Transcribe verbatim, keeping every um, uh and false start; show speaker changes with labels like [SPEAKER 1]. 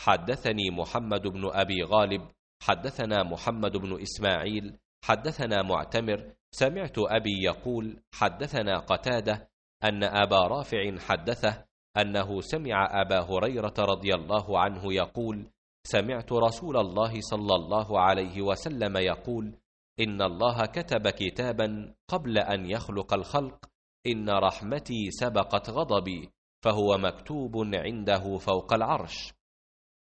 [SPEAKER 1] حدثني محمد بن أبي غالب حدثنا محمد بن إسماعيل حدثنا معتمر سمعت أبي يقول حدثنا قتادة أن أبا رافع حدثه أنه سمع أبا هريرة رضي الله عنه يقول سمعت رسول الله صلى الله عليه وسلم يقول إن الله كتب كتابا قبل أن يخلق الخلق إن رحمتي سبقت غضبي، فهو مكتوب عنده فوق العرش.